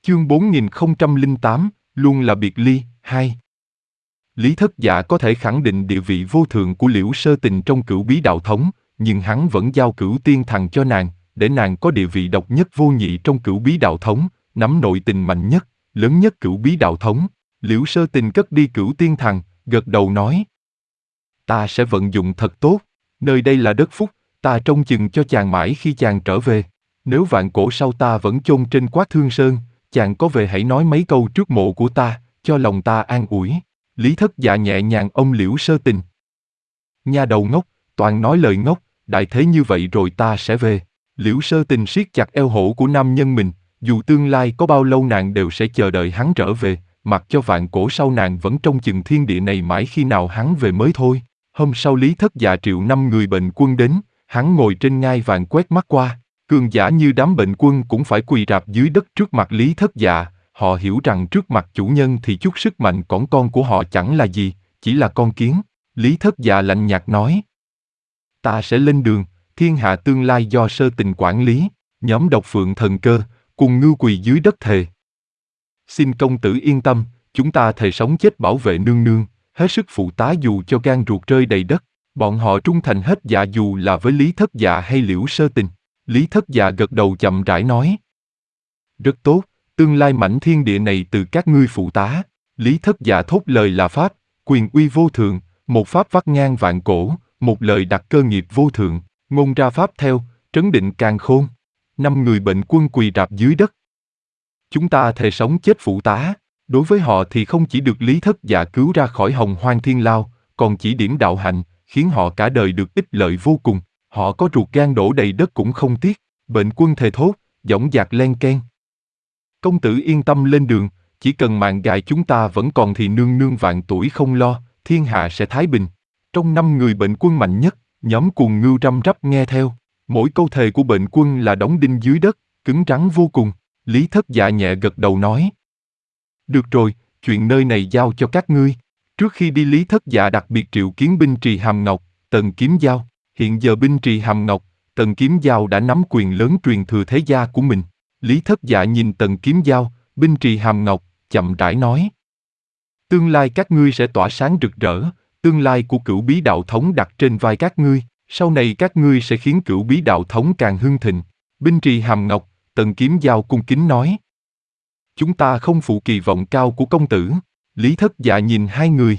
Chương 4008, luôn là biệt ly, 2. Lý Thất Dạ có thể khẳng định địa vị vô thượng của Liễu Sơ Tình trong Cửu Bí Đạo Thống, nhưng hắn vẫn giao Cửu Tiên Thần cho nàng, để nàng có địa vị độc nhất vô nhị trong Cửu Bí Đạo Thống, nắm nội tình mạnh nhất, lớn nhất Cửu Bí Đạo Thống. Liễu Sơ Tình cất đi Cửu Tiên Thần, gật đầu nói: Ta sẽ vận dụng thật tốt, nơi đây là đất phúc, ta trông chừng cho chàng mãi khi chàng trở về. Nếu vạn cổ sau ta vẫn chôn trên Quát Thương Sơn, chàng có về hãy nói mấy câu trước mộ của ta, cho lòng ta an ủi. Lý Thất Dạ nhẹ nhàng ôm Liễu Sơ Tình. Nha đầu ngốc, toàn nói lời ngốc, đại thế như vậy rồi ta sẽ về. Liễu Sơ Tình siết chặt eo hổ của nam nhân mình, dù tương lai có bao lâu nàng đều sẽ chờ đợi hắn trở về, mặc cho vạn cổ sau nàng vẫn trông chừng thiên địa này mãi khi nào hắn về mới thôi. Hôm sau Lý Thất Dạ triệu 5 người bệnh quân đến, hắn ngồi trên ngai vàng quét mắt qua. Cường giả như đám bệnh quân cũng phải quỳ rạp dưới đất trước mặt Lý Thất Dạ, họ hiểu rằng trước mặt chủ nhân thì chút sức mạnh cỏn con của họ chẳng là gì, chỉ là con kiến. Lý Thất Dạ lạnh nhạt nói: Ta sẽ lên đường, thiên hạ tương lai do Sơ Tình quản lý. Nhóm Độc Phượng Thần Cơ, cùng Ngưu quỳ dưới đất thề: Xin công tử yên tâm, chúng ta thề sống chết bảo vệ nương nương, hết sức phụ tá dù cho gan ruột rơi đầy đất. Bọn họ trung thành hết dạ dù là với Lý Thất Dạ hay Liễu Sơ Tình. Lý Thất Dạ gật đầu chậm rãi nói: Rất tốt, tương lai mảnh thiên địa này từ các ngươi phụ tá. Lý Thất Dạ thốt lời là pháp, quyền uy vô thượng, một pháp vắt ngang vạn cổ, một lời đặt cơ nghiệp vô thượng, ngôn ra pháp theo, trấn định càn khôn. 5 người bệnh quân quỳ rạp dưới đất. Chúng ta thề sống chết phụ tá. Đối với họ thì không chỉ được Lý Thất Dạ cứu ra khỏi Hồng Hoang Thiên Lao, còn chỉ điểm đạo hạnh, khiến họ cả đời được ích lợi vô cùng. Họ có ruột gan đổ đầy đất cũng không tiếc. Bệnh quân thề thốt, dõng dạc len keng. Công tử yên tâm lên đường, chỉ cần mạng gại chúng ta vẫn còn thì nương nương vạn tuổi không lo, thiên hạ sẽ thái bình. Trong 5 người bệnh quân mạnh nhất, nhóm Cuồng Ngưu răm rắp nghe theo. Mỗi câu thề của bệnh quân là đóng đinh dưới đất, cứng rắn vô cùng. Lý Thất Dạ nhẹ gật đầu nói: Được rồi, chuyện nơi này giao cho các ngươi. Trước khi đi Lý Thất Dạ đặc biệt triệu kiến binh trì Hàm Ngọc, Tần Kiếm Giao. Hiện giờ binh trì Hàm Ngọc, Tần Kiếm Giao đã nắm quyền lớn truyền thừa thế gia của mình. Lý Thất Dạ nhìn Tần Kiếm Giao, binh trì Hàm Ngọc, chậm rãi nói: Tương lai các ngươi sẽ tỏa sáng rực rỡ, tương lai của Cửu Bí Đạo Thống đặt trên vai các ngươi, sau này các ngươi sẽ khiến Cửu Bí Đạo Thống càng hưng thịnh. Binh trì Hàm Ngọc, Tần Kiếm Giao cung kính nói: Chúng ta không phụ kỳ vọng cao của công tử. Lý Thất Dạ nhìn hai người.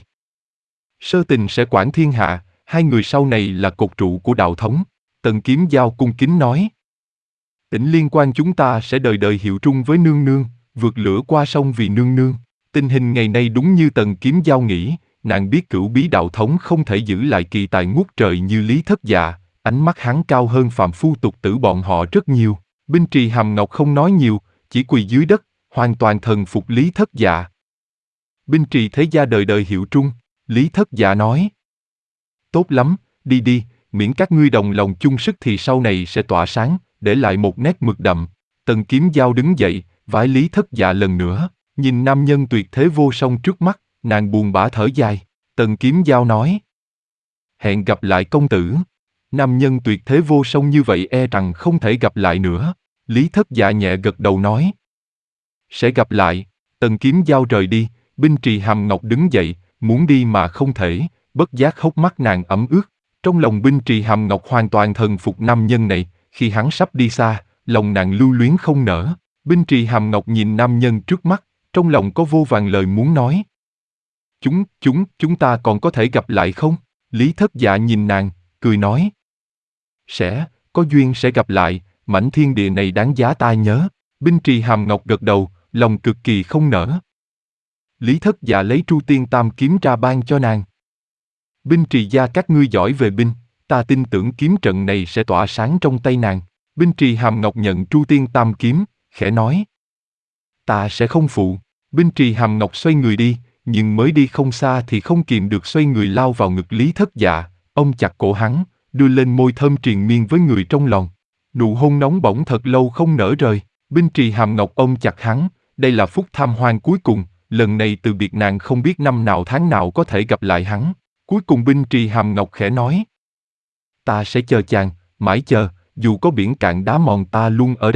Sơ Tình sẽ quản thiên hạ, hai người sau này là cột trụ của đạo thống. Tần Kiếm Giao cung kính nói: Tỉnh Liên Quan chúng ta sẽ đời đời hiệu trung với nương nương, vượt lửa qua sông vì nương nương. Tình hình ngày nay đúng như Tần Kiếm Giao nghĩ, nàng biết Cửu Bí Đạo Thống không thể giữ lại kỳ tài ngút trời như Lý Thất Dạ, ánh mắt hắn cao hơn phàm phu tục tử bọn họ rất nhiều. Binh trì Hàm Ngọc không nói nhiều, chỉ quỳ dưới đất, hoàn toàn thần phục Lý Thất Dạ. Binh trì thế gia đời đời hiệu trung. Lý Thất Dạ nói: Tốt lắm, đi đi, miễn các ngươi đồng lòng chung sức thì sau này sẽ tỏa sáng, để lại một nét mực đậm. Tần Kiếm Giao đứng dậy, vái Lý Thất Dạ lần nữa, nhìn nam nhân tuyệt thế vô song trước mắt, nàng buồn bã thở dài. Tần Kiếm Giao nói: Hẹn gặp lại công tử. Nam nhân tuyệt thế vô song như vậy e rằng không thể gặp lại nữa. Lý Thất Dạ nhẹ gật đầu nói: Sẽ gặp lại. Tần Kiếm Giao rời đi, binh trì Hàm Ngọc đứng dậy, muốn đi mà không thể, bất giác hốc mắt nàng ẩm ướt. Trong lòng binh trì Hàm Ngọc hoàn toàn thần phục nam nhân này, khi hắn sắp đi xa, lòng nàng lưu luyến không nở. Binh trì Hàm Ngọc nhìn nam nhân trước mắt, trong lòng có vô vàn lời muốn nói. Chúng ta còn có thể gặp lại không? Lý Thất Dạ nhìn nàng, cười nói: Có duyên sẽ gặp lại, mảnh thiên địa này đáng giá ta nhớ. Binh trì Hàm Ngọc gật đầu, lòng cực kỳ không nỡ. Lý Thất Dạ lấy Tru Tiên Tam Kiếm ra ban cho nàng. Binh trì gia các ngươi giỏi về binh, ta tin tưởng kiếm trận này sẽ tỏa sáng trong tay nàng. Binh trì Hàm Ngọc nhận Tru Tiên Tam Kiếm, khẽ nói: Ta sẽ không phụ. Binh trì Hàm Ngọc xoay người đi, nhưng mới đi không xa thì không kìm được xoay người lao vào ngực Lý Thất Dạ, ôm chặt cổ hắn, đưa lên môi thơm triền miên với người trong lòng. Nụ hôn nóng bỏng thật lâu không nở rời. Binh trì Hàm Ngọc ôm chặt hắn, đây là phút tham hoang cuối cùng, lần này từ biệt nàng không biết năm nào tháng nào có thể gặp lại hắn. Cuối cùng binh trì Hàm Ngọc khẽ nói: Ta sẽ chờ chàng, mãi chờ, dù có biển cạn đá mòn ta luôn ở đây.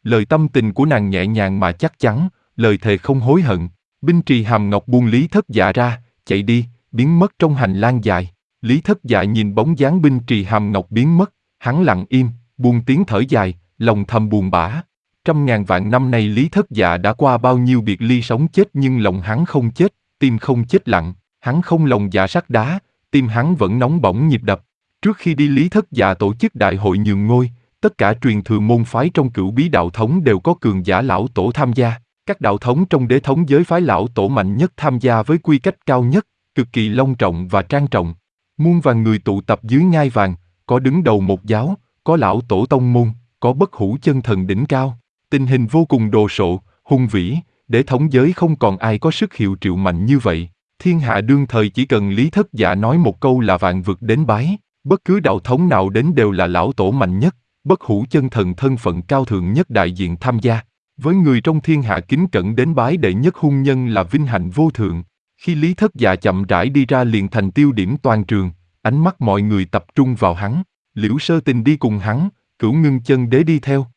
Lời tâm tình của nàng nhẹ nhàng mà chắc chắn, lời thề không hối hận. Binh Trì Hàm Ngọc buông Lý Thất Dạ ra, chạy đi, biến mất trong hành lang dài. Lý Thất Dạ nhìn bóng dáng Binh Trì Hàm Ngọc biến mất, hắn lặng im, buông tiếng thở dài, lòng thầm buồn bã. Trăm ngàn vạn năm nay Lý Thất Dạ đã qua bao nhiêu biệt ly sống chết nhưng lòng hắn không chết, tim không chết lặng, hắn không lòng dạ sắt đá, tim hắn vẫn nóng bỏng nhịp đập. Trước khi đi Lý Thất Dạ tổ chức đại hội nhường ngôi, tất cả truyền thừa môn phái trong Cửu Bí đạo thống đều có cường giả lão tổ tham gia. Các đạo thống trong Đế thống giới phái lão tổ mạnh nhất tham gia với quy cách cao nhất, cực kỳ long trọng và trang trọng. Muôn vàn người tụ tập dưới ngai vàng, có đứng đầu một giáo, có lão tổ tông môn, có bất hủ chân thần đỉnh cao. Tình hình vô cùng đồ sộ, hùng vĩ, Đế thống giới không còn ai có sức hiệu triệu mạnh như vậy. Thiên hạ đương thời chỉ cần Lý Thất Dạ nói một câu là vạn vực đến bái, bất cứ đạo thống nào đến đều là lão tổ mạnh nhất, bất hủ chân thần thân phận cao thượng nhất đại diện tham gia. Với người trong thiên hạ kính cẩn đến bái đệ nhất hung nhân là vinh hạnh vô thượng. Khi Lý Thất Dạ chậm rãi đi ra liền thành tiêu điểm toàn trường, ánh mắt mọi người tập trung vào hắn. Liễu Sơ Tình đi cùng hắn, Cửu Ngưng Chân Đế đi theo,